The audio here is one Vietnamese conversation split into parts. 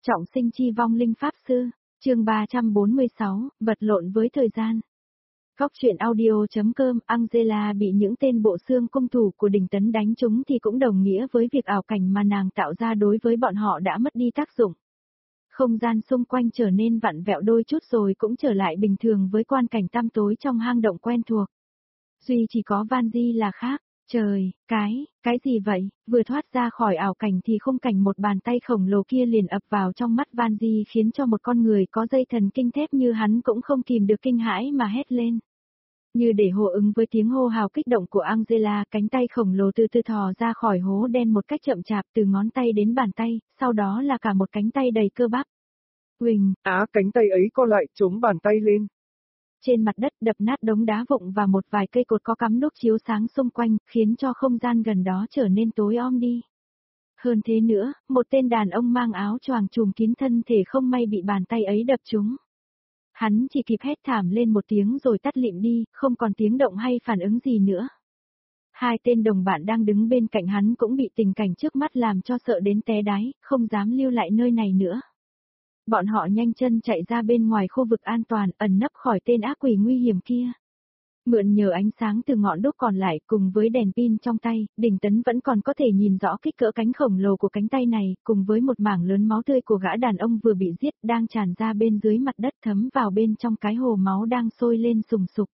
Trọng sinh chi vong linh pháp sư, chương 346, vật lộn với thời gian. Góc truyện audio.com. Angela bị những tên bộ xương cung thủ của Đình Tấn đánh trúng thì cũng đồng nghĩa với việc ảo cảnh mà nàng tạo ra đối với bọn họ đã mất đi tác dụng. Không gian xung quanh trở nên vặn vẹo đôi chút rồi cũng trở lại bình thường với quan cảnh tăm tối trong hang động quen thuộc. Duy chỉ có Van Di là khác. Trời, cái gì vậy? Vừa thoát ra khỏi ảo cảnh thì khung cảnh một bàn tay khổng lồ kia liền ập vào trong mắt Van Di khiến cho một con người có dây thần kinh thép như hắn cũng không kìm được kinh hãi mà hét lên. Như để hô ứng với tiếng hô hào kích động của Angela, cánh tay khổng lồ từ từ thò ra khỏi hố đen một cách chậm chạp từ ngón tay đến bàn tay, sau đó là cả một cánh tay đầy cơ bắp. Huỳnh, cánh tay ấy co lại chống bàn tay lên. Trên mặt đất đập nát đống đá vụn và một vài cây cột có cắm đuốc chiếu sáng xung quanh, khiến cho không gian gần đó trở nên tối om đi. Hơn thế nữa, một tên đàn ông mang áo choàng trùm kín thân thể không may bị bàn tay ấy đập trúng. Hắn chỉ kịp hét thảm lên một tiếng rồi tắt lịm đi, không còn tiếng động hay phản ứng gì nữa. Hai tên đồng bạn đang đứng bên cạnh hắn cũng bị tình cảnh trước mắt làm cho sợ đến té đáy, không dám lưu lại nơi này nữa. Bọn họ nhanh chân chạy ra bên ngoài khu vực an toàn, ẩn nấp khỏi tên ác quỷ nguy hiểm kia. Mượn nhờ ánh sáng từ ngọn đuốc còn lại cùng với đèn pin trong tay, Đình Tấn vẫn còn có thể nhìn rõ kích cỡ cánh khổng lồ của cánh tay này, cùng với một mảng lớn máu tươi của gã đàn ông vừa bị giết đang tràn ra bên dưới mặt đất thấm vào bên trong cái hồ máu đang sôi lên sùng sục.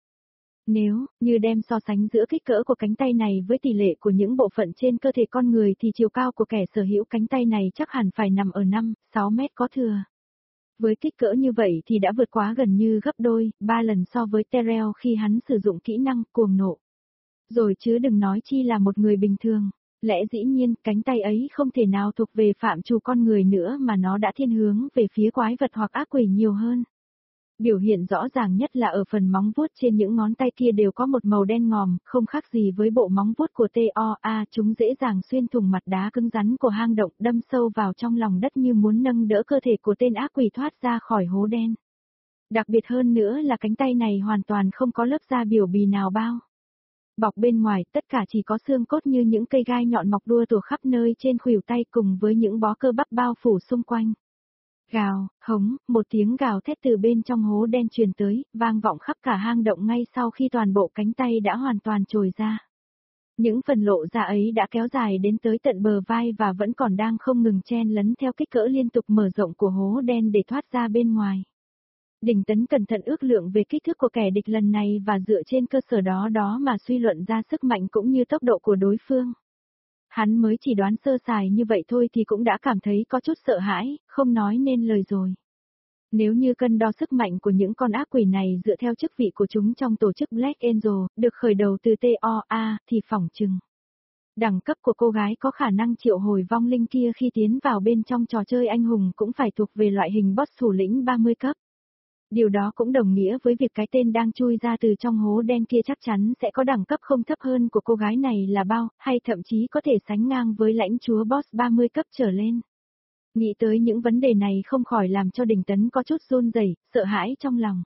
Nếu như đem so sánh giữa kích cỡ của cánh tay này với tỷ lệ của những bộ phận trên cơ thể con người thì chiều cao của kẻ sở hữu cánh tay này chắc hẳn phải nằm ở 5-6 mét có thừa. Với kích cỡ như vậy thì đã vượt quá gần như gấp đôi, 3 lần so với Terrell khi hắn sử dụng kỹ năng cuồng nộ. Rồi chứ đừng nói chi là một người bình thường, lẽ dĩ nhiên cánh tay ấy không thể nào thuộc về phạm trù con người nữa mà nó đã thiên hướng về phía quái vật hoặc ác quỷ nhiều hơn. Biểu hiện rõ ràng nhất là ở phần móng vuốt trên những ngón tay kia đều có một màu đen ngòm, không khác gì với bộ móng vuốt của TOA, chúng dễ dàng xuyên thủng mặt đá cứng rắn của hang động đâm sâu vào trong lòng đất như muốn nâng đỡ cơ thể của tên ác quỷ thoát ra khỏi hố đen. Đặc biệt hơn nữa là cánh tay này hoàn toàn không có lớp da biểu bì nào bao. Bọc bên ngoài tất cả chỉ có xương cốt như những cây gai nhọn mọc đua tủa khắp nơi trên khuỷu tay cùng với những bó cơ bắp bao phủ xung quanh. Gào, hống, một tiếng gào thét từ bên trong hố đen truyền tới, vang vọng khắp cả hang động ngay sau khi toàn bộ cánh tay đã hoàn toàn trồi ra. Những phần lộ ra ấy đã kéo dài đến tới tận bờ vai và vẫn còn đang không ngừng chen lấn theo kích cỡ liên tục mở rộng của hố đen để thoát ra bên ngoài. Đình Tấn cẩn thận ước lượng về kích thước của kẻ địch lần này và dựa trên cơ sở đó mà suy luận ra sức mạnh cũng như tốc độ của đối phương. Hắn mới chỉ đoán sơ sài như vậy thôi thì cũng đã cảm thấy có chút sợ hãi, không nói nên lời rồi. Nếu như cân đo sức mạnh của những con ác quỷ này dựa theo chức vị của chúng trong tổ chức Black Angel, được khởi đầu từ TOA, thì phỏng chừng. Đẳng cấp của cô gái có khả năng triệu hồi vong linh kia khi tiến vào bên trong trò chơi anh hùng cũng phải thuộc về loại hình boss thủ lĩnh 30 cấp. Điều đó cũng đồng nghĩa với việc cái tên đang chui ra từ trong hố đen kia chắc chắn sẽ có đẳng cấp không thấp hơn của cô gái này là bao, hay thậm chí có thể sánh ngang với lãnh chúa boss 30 cấp trở lên. Nghĩ tới những vấn đề này không khỏi làm cho Đình Tấn có chút run rẩy, sợ hãi trong lòng.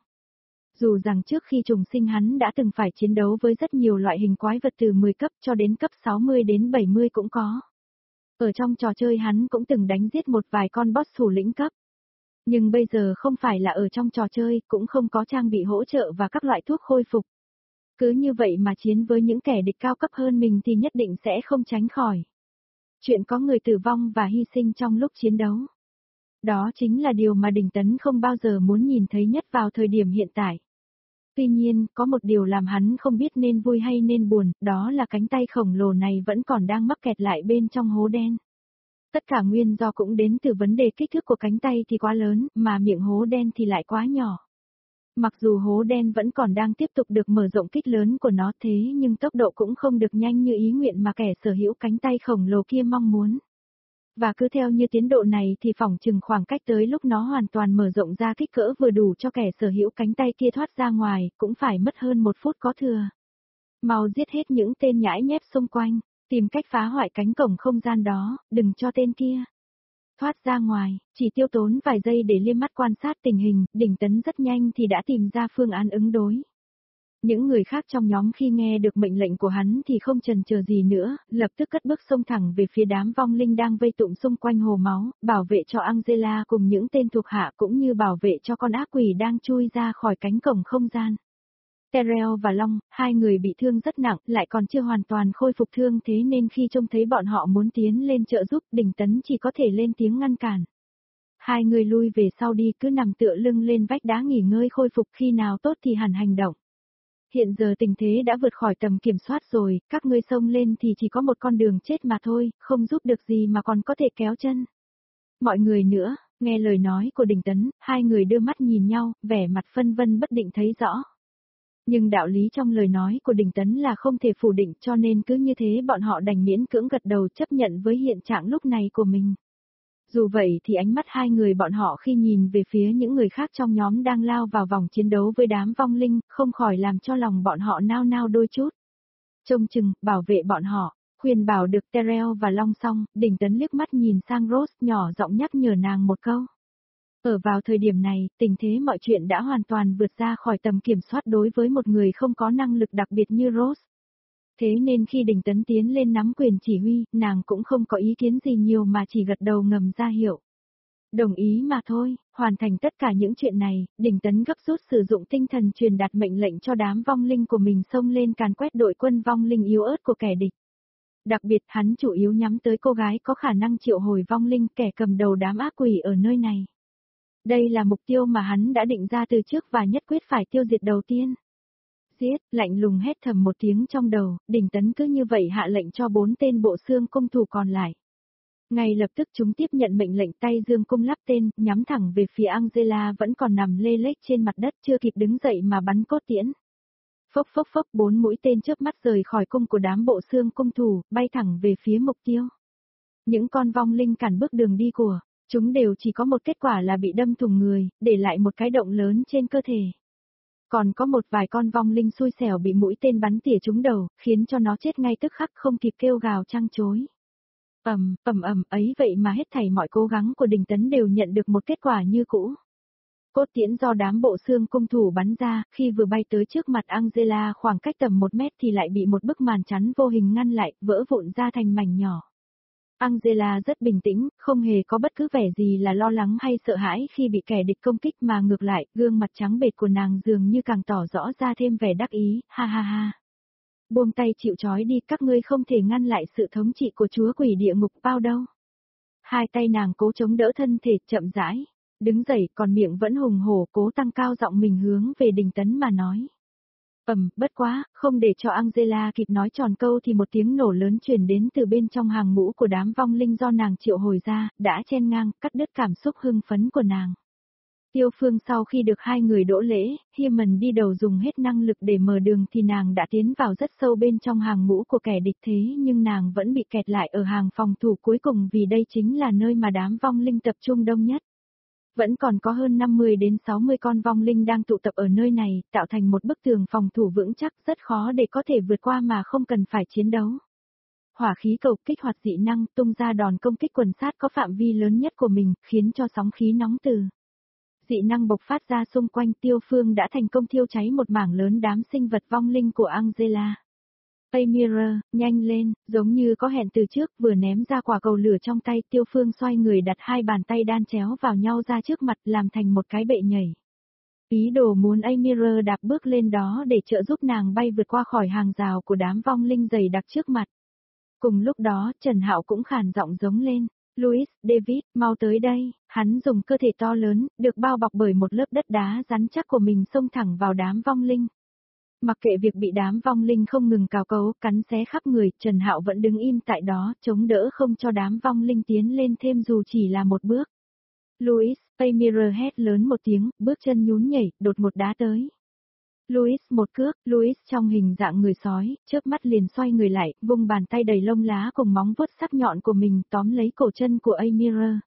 Dù rằng trước khi trùng sinh hắn đã từng phải chiến đấu với rất nhiều loại hình quái vật từ 10 cấp cho đến cấp 60 đến 70 cũng có. Ở trong trò chơi hắn cũng từng đánh giết một vài con boss thủ lĩnh cấp. Nhưng bây giờ không phải là ở trong trò chơi, cũng không có trang bị hỗ trợ và các loại thuốc khôi phục. Cứ như vậy mà chiến với những kẻ địch cao cấp hơn mình thì nhất định sẽ không tránh khỏi chuyện có người tử vong và hy sinh trong lúc chiến đấu. Đó chính là điều mà Đình Tấn không bao giờ muốn nhìn thấy nhất vào thời điểm hiện tại. Tuy nhiên, có một điều làm hắn không biết nên vui hay nên buồn, đó là cánh tay khổng lồ này vẫn còn đang mắc kẹt lại bên trong hố đen. Tất cả nguyên do cũng đến từ vấn đề kích thước của cánh tay thì quá lớn, mà miệng hố đen thì lại quá nhỏ. Mặc dù hố đen vẫn còn đang tiếp tục được mở rộng kích lớn của nó thế nhưng tốc độ cũng không được nhanh như ý nguyện mà kẻ sở hữu cánh tay khổng lồ kia mong muốn. Và cứ theo như tiến độ này thì phỏng chừng khoảng cách tới lúc nó hoàn toàn mở rộng ra kích cỡ vừa đủ cho kẻ sở hữu cánh tay kia thoát ra ngoài, cũng phải mất hơn 1 phút có thừa. Mau giết hết những tên nhãi nhép xung quanh, tìm cách phá hoại cánh cổng không gian đó, đừng cho tên kia thoát ra ngoài. Chỉ tiêu tốn vài giây để liếc mắt quan sát tình hình, Đình Tấn rất nhanh thì đã tìm ra phương án ứng đối. Những người khác trong nhóm khi nghe được mệnh lệnh của hắn thì không chần chờ gì nữa, lập tức cất bước xông thẳng về phía đám vong linh đang vây tụng xung quanh hồ máu, bảo vệ cho Angela cùng những tên thuộc hạ cũng như bảo vệ cho con ác quỷ đang chui ra khỏi cánh cổng không gian. Terrell và Long, hai người bị thương rất nặng, lại còn chưa hoàn toàn khôi phục thương, thế nên khi trông thấy bọn họ muốn tiến lên trợ giúp, Đình Tấn chỉ có thể lên tiếng ngăn cản. Hai người lui về sau đi, cứ nằm tựa lưng lên vách đá nghỉ ngơi khôi phục, khi nào tốt thì hẳn hành động. Hiện giờ tình thế đã vượt khỏi tầm kiểm soát rồi, các ngươi xông lên thì chỉ có một con đường chết mà thôi, không giúp được gì mà còn có thể kéo chân. Mọi người nữa, nghe lời nói của Đình Tấn, hai người đưa mắt nhìn nhau, vẻ mặt phân vân bất định thấy rõ. Nhưng đạo lý trong lời nói của Đình Tấn là không thể phủ định, cho nên cứ như thế bọn họ đành miễn cưỡng gật đầu chấp nhận với hiện trạng lúc này của mình. Dù vậy thì ánh mắt hai người bọn họ khi nhìn về phía những người khác trong nhóm đang lao vào vòng chiến đấu với đám vong linh, không khỏi làm cho lòng bọn họ nao nao đôi chút. Trông chừng, bảo vệ bọn họ, khuyên bảo được Terrell và Long xong, Đình Tấn liếc mắt nhìn sang Rose, nhỏ giọng nhắc nhở nàng một câu. Ở vào thời điểm này, tình thế mọi chuyện đã hoàn toàn vượt ra khỏi tầm kiểm soát đối với một người không có năng lực đặc biệt như Rose. Thế nên khi Đình Tấn tiến lên nắm quyền chỉ huy, nàng cũng không có ý kiến gì nhiều mà chỉ gật đầu ngầm ra hiệu. Đồng ý mà thôi, hoàn thành tất cả những chuyện này, Đình Tấn gấp rút sử dụng tinh thần truyền đạt mệnh lệnh cho đám vong linh của mình xông lên càn quét đội quân vong linh yếu ớt của kẻ địch. Đặc biệt hắn chủ yếu nhắm tới cô gái có khả năng triệu hồi vong linh, kẻ cầm đầu đám ác quỷ ở nơi này. Đây là mục tiêu mà hắn đã định ra từ trước và nhất quyết phải tiêu diệt đầu tiên. Giết, lạnh lùng hét thầm một tiếng trong đầu, Đình Tấn cứ như vậy hạ lệnh cho 4 tên bộ xương cung thủ còn lại. Ngay lập tức chúng tiếp nhận mệnh lệnh, tay dương cung lắp tên, nhắm thẳng về phía Angela vẫn còn nằm lê lết trên mặt đất chưa kịp đứng dậy mà bắn cốt tiễn. Phốc phốc phốc, 4 mũi tên chớp mắt rời khỏi cung của đám bộ xương cung thủ, bay thẳng về phía mục tiêu. Những con vong linh cản bước đường đi của chúng đều chỉ có một kết quả là bị đâm thủng người, để lại một cái động lớn trên cơ thể. Còn có một vài con vong linh xui xẻo bị mũi tên bắn tỉa trúng đầu, khiến cho nó chết ngay tức khắc không kịp kêu gào trăng chối. Ấy vậy mà hết thảy mọi cố gắng của Đình Tấn đều nhận được một kết quả như cũ. Cốt tiễn do đám bộ xương cung thủ bắn ra, khi vừa bay tới trước mặt Angela khoảng cách tầm 1 mét thì lại bị một bức màn chắn vô hình ngăn lại, vỡ vụn ra thành mảnh nhỏ. Angela rất bình tĩnh, không hề có bất cứ vẻ gì là lo lắng hay sợ hãi khi bị kẻ địch công kích, mà ngược lại, gương mặt trắng bệch của nàng dường như càng tỏ rõ ra thêm vẻ đắc ý, ha ha ha. Buông tay chịu trói đi, các ngươi không thể ngăn lại sự thống trị của chúa quỷ địa ngục bao đâu. Hai tay nàng cố chống đỡ thân thể, chậm rãi đứng dậy, còn miệng vẫn hùng hổ cố tăng cao giọng mình hướng về Đình Tấn mà nói. Bất quá, không để cho Angela kịp nói tròn câu thì một tiếng nổ lớn truyền đến từ bên trong hàng ngũ của đám vong linh do nàng triệu hồi ra, đã chen ngang, cắt đứt cảm xúc hưng phấn của nàng. Tiêu Phương sau khi được hai người đỗ lễ, Himan đi đầu dùng hết năng lực để mở đường thì nàng đã tiến vào rất sâu bên trong hàng ngũ của kẻ địch, thế nhưng nàng vẫn bị kẹt lại ở hàng phòng thủ cuối cùng vì đây chính là nơi mà đám vong linh tập trung đông nhất. Vẫn còn có hơn 50 đến 60 con vong linh đang tụ tập ở nơi này, tạo thành một bức tường phòng thủ vững chắc rất khó để có thể vượt qua mà không cần phải chiến đấu. Hỏa khí cầu kích hoạt dị năng tung ra đòn công kích quần sát có phạm vi lớn nhất của mình, khiến cho sóng khí nóng từ dị năng bộc phát ra xung quanh. Tiêu Phương đã thành công thiêu cháy một mảng lớn đám sinh vật vong linh của Angela. Amira, nhanh lên, giống như có hẹn từ trước, vừa ném ra quả cầu lửa trong tay, Tiêu Phương xoay người đặt hai bàn tay đan chéo vào nhau ra trước mặt làm thành một cái bệ nhảy. Ý đồ muốn Amira đạp bước lên đó để trợ giúp nàng bay vượt qua khỏi hàng rào của đám vong linh dày đặc trước mặt. Cùng lúc đó, Trần Hạo cũng khàn giọng giống lên. Louis, David, mau tới đây, hắn dùng cơ thể to lớn, được bao bọc bởi một lớp đất đá rắn chắc của mình xông thẳng vào đám vong linh. Mặc kệ việc bị đám vong linh không ngừng cào cấu, cắn xé khắp người, Trần Hạo vẫn đứng im tại đó, chống đỡ không cho đám vong linh tiến lên thêm dù chỉ là một bước. Louis, Amira hét lớn một tiếng, bước chân nhún nhảy, đột một đá tới. Louis một cước, Louis trong hình dạng người sói, chớp mắt liền xoay người lại, vung bàn tay đầy lông lá cùng móng vuốt sắc nhọn của mình tóm lấy cổ chân của Amira.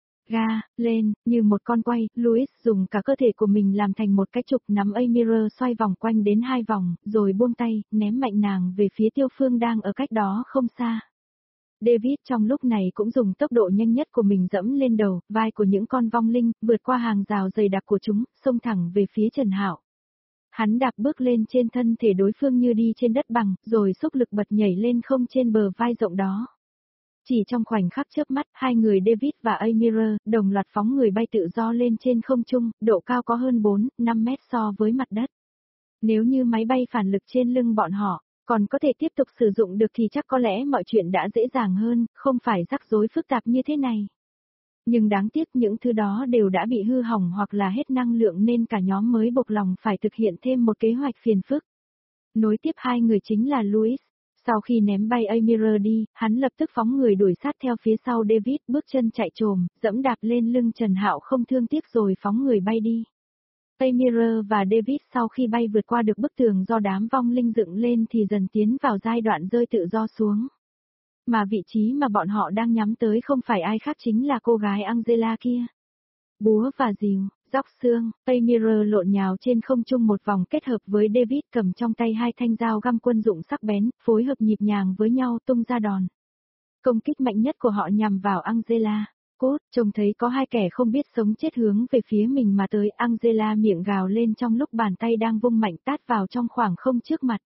Lên, như một con quay, Louis dùng cả cơ thể của mình làm thành một cái trục nắm Amira xoay vòng quanh đến 2 vòng, rồi buông tay, ném mạnh nàng về phía Tiêu Phương đang ở cách đó không xa. David trong lúc này cũng dùng tốc độ nhanh nhất của mình dẫm lên đầu, vai của những con vong linh, vượt qua hàng rào dày đặc của chúng, xông thẳng về phía Trần Hạo. Hắn đạp bước lên trên thân thể đối phương như đi trên đất bằng, rồi xúc lực bật nhảy lên không trên bờ vai rộng đó. Chỉ trong khoảnh khắc chớp mắt, hai người David và Amir đồng loạt phóng người bay tự do lên trên không trung, độ cao có hơn 4-5 mét so với mặt đất. Nếu như máy bay phản lực trên lưng bọn họ còn có thể tiếp tục sử dụng được thì chắc có lẽ mọi chuyện đã dễ dàng hơn, không phải rắc rối phức tạp như thế này. Nhưng đáng tiếc những thứ đó đều đã bị hư hỏng hoặc là hết năng lượng nên cả nhóm mới buộc lòng phải thực hiện thêm một kế hoạch phiền phức. Nối tiếp hai người chính là Louis. Sau khi ném bay Amir đi, hắn lập tức phóng người đuổi sát theo phía sau David, bước chân chạy trồm, dẫm đạp lên lưng Trần Hạo không thương tiếc rồi phóng người bay đi. Amir và David sau khi bay vượt qua được bức tường do đám vong linh dựng lên thì dần tiến vào giai đoạn rơi tự do xuống. Mà vị trí mà bọn họ đang nhắm tới không phải ai khác chính là cô gái Angela kia. Búa và rìu, róc xương, Amir lộn nhào trên không trung một vòng kết hợp với David cầm trong tay hai thanh dao găm quân dụng sắc bén, phối hợp nhịp nhàng với nhau tung ra đòn. Công kích mạnh nhất của họ nhằm vào Angela. Cốt, trông thấy có hai kẻ không biết sống chết hướng về phía mình mà tới, Angela miệng gào lên trong lúc bàn tay đang vung mạnh tát vào trong khoảng không trước mặt.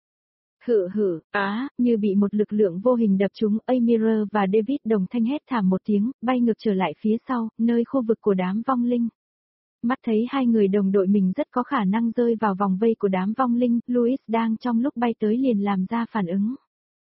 Như bị một lực lượng vô hình đập trúng, Amir và David đồng thanh hét thảm một tiếng, bay ngược trở lại phía sau, nơi khu vực của đám vong linh. Mắt thấy hai người đồng đội mình rất có khả năng rơi vào vòng vây của đám vong linh, Louis đang trong lúc bay tới liền làm ra phản ứng.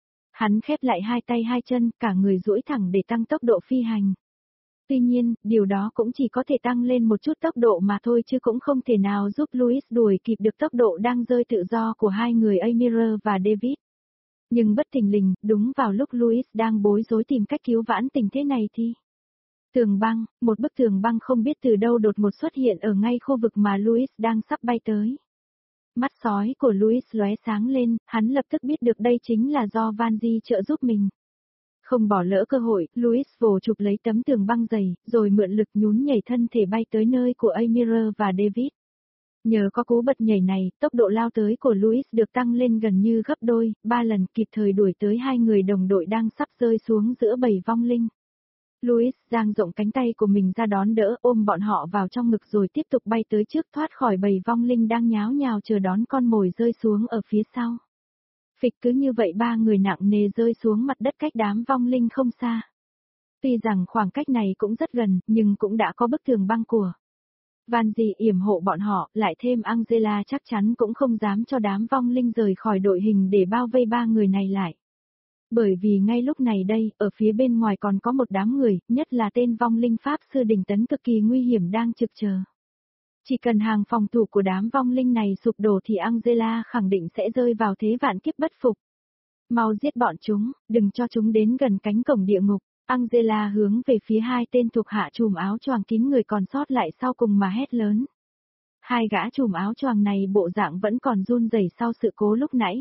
Hắn khép lại hai tay hai chân, cả người duỗi thẳng để tăng tốc độ phi hành. Tuy nhiên, điều đó cũng chỉ có thể tăng lên một chút tốc độ mà thôi chứ cũng không thể nào giúp Louis đuổi kịp được tốc độ đang rơi tự do của hai người Amir và David. Nhưng bất thình lình, đúng vào lúc Louis đang bối rối tìm cách cứu vãn tình thế này thì... Tường băng, một bức tường băng không biết từ đâu đột ngột xuất hiện ở ngay khu vực mà Louis đang sắp bay tới. Mắt sói của Louis lóe sáng lên, hắn lập tức biết được đây chính là do Vanji trợ giúp mình. Không bỏ lỡ cơ hội, Louis vồ chụp lấy tấm tường băng dày, rồi mượn lực nhún nhảy thân thể bay tới nơi của Amir và David. Nhờ có cú bật nhảy này, tốc độ lao tới của Louis được tăng lên gần như gấp đôi, 3 lần kịp thời đuổi tới hai người đồng đội đang sắp rơi xuống giữa bầy vong linh. Louis dang rộng cánh tay của mình ra đón đỡ, ôm bọn họ vào trong ngực rồi tiếp tục bay tới trước thoát khỏi bầy vong linh đang nháo nhào chờ đón con mồi rơi xuống ở phía sau. Phịch cứ như vậy ba người nặng nề rơi xuống mặt đất cách đám vong linh không xa. Tuy rằng khoảng cách này cũng rất gần, nhưng cũng đã có bức tường băng của Vanji yểm hộ bọn họ, lại thêm Angela chắc chắn cũng không dám cho đám vong linh rời khỏi đội hình để bao vây ba người này lại. Bởi vì ngay lúc này đây, ở phía bên ngoài còn có một đám người, nhất là tên vong linh Pháp sư đỉnh tấn cực kỳ nguy hiểm đang trực chờ. Chỉ cần hàng phòng thủ của đám vong linh này sụp đổ thì Angela khẳng định sẽ rơi vào thế vạn kiếp bất phục. Mau giết bọn chúng, đừng cho chúng đến gần cánh cổng địa ngục. Angela hướng về phía hai tên thuộc hạ trùm áo choàng kín người còn sót lại sau cùng mà hét lớn. Hai gã trùm áo choàng này bộ dạng vẫn còn run rẩy sau sự cố lúc nãy.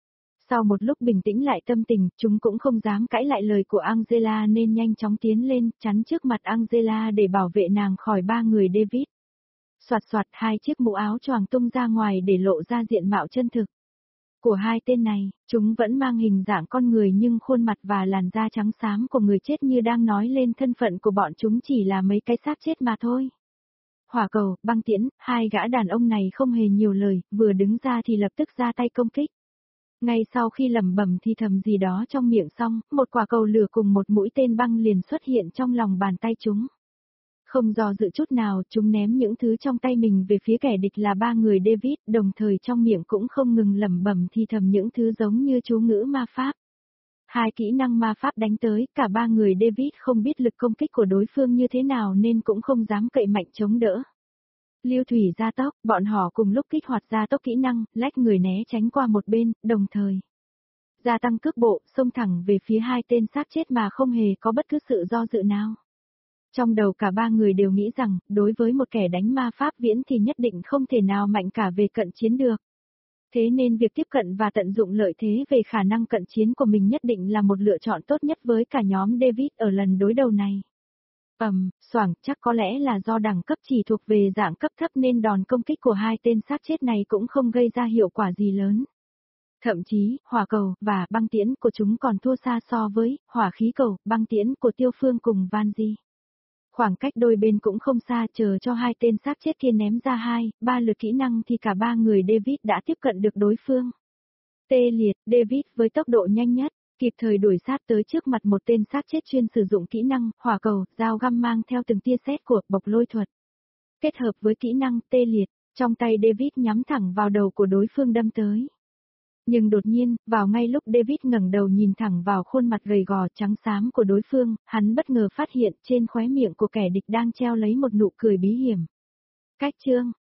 Sau một lúc bình tĩnh lại tâm tình, chúng cũng không dám cãi lại lời của Angela nên nhanh chóng tiến lên, chắn trước mặt Angela để bảo vệ nàng khỏi ba người David. Soạt soạt, hai chiếc mũ áo choàng tung ra ngoài để lộ ra diện mạo chân thực của hai tên này, chúng vẫn mang hình dạng con người nhưng khuôn mặt và làn da trắng xám của người chết như đang nói lên thân phận của bọn chúng chỉ là mấy cái xác chết mà thôi. Hỏa cầu, băng tiễn, hai gã đàn ông này không hề nhiều lời, vừa đứng ra thì lập tức ra tay công kích. Ngay sau khi lẩm bẩm thì thầm gì đó trong miệng xong, một quả cầu lửa cùng một mũi tên băng liền xuất hiện trong lòng bàn tay chúng. Không do dự chút nào, chúng ném những thứ trong tay mình về phía kẻ địch là ba người David, đồng thời trong miệng cũng không ngừng lẩm bẩm thì thầm những thứ giống như chú ngữ ma pháp. Hai kỹ năng ma pháp đánh tới, cả ba người David không biết lực công kích của đối phương như thế nào nên cũng không dám cậy mạnh chống đỡ. Lưu thủy gia tốc, bọn họ cùng lúc kích hoạt gia tốc kỹ năng, lách người né tránh qua một bên, đồng thời gia tăng cước bộ, xông thẳng về phía hai tên xác chết mà không hề có bất cứ sự do dự nào. Trong đầu cả ba người đều nghĩ rằng, đối với một kẻ đánh ma pháp viễn thì nhất định không thể nào mạnh cả về cận chiến được. Thế nên việc tiếp cận và tận dụng lợi thế về khả năng cận chiến của mình nhất định là một lựa chọn tốt nhất với cả nhóm David ở lần đối đầu này. Xoảng, chắc có lẽ là do đẳng cấp chỉ thuộc về dạng cấp thấp nên đòn công kích của hai tên xác chết này cũng không gây ra hiệu quả gì lớn. Thậm chí, hỏa cầu và băng tiễn của chúng còn thua xa so với hỏa khí cầu, băng tiễn của Tiêu Phương cùng Vanji. Khoảng cách đôi bên cũng không xa, chờ cho hai tên xác chết kia ném ra 2-3 lượt kỹ năng thì cả ba người David đã tiếp cận được đối phương. Tê liệt, David với tốc độ nhanh nhất, kịp thời đuổi sát tới trước mặt một tên xác chết chuyên sử dụng kỹ năng, hỏa cầu, dao găm mang theo từng tia sét của bộc lôi thuật. Kết hợp với kỹ năng tê liệt, trong tay David nhắm thẳng vào đầu của đối phương đâm tới. Nhưng đột nhiên, vào ngay lúc David ngẩng đầu nhìn thẳng vào khuôn mặt gầy gò trắng xám của đối phương, hắn bất ngờ phát hiện trên khóe miệng của kẻ địch đang treo lấy một nụ cười bí hiểm. Cách chương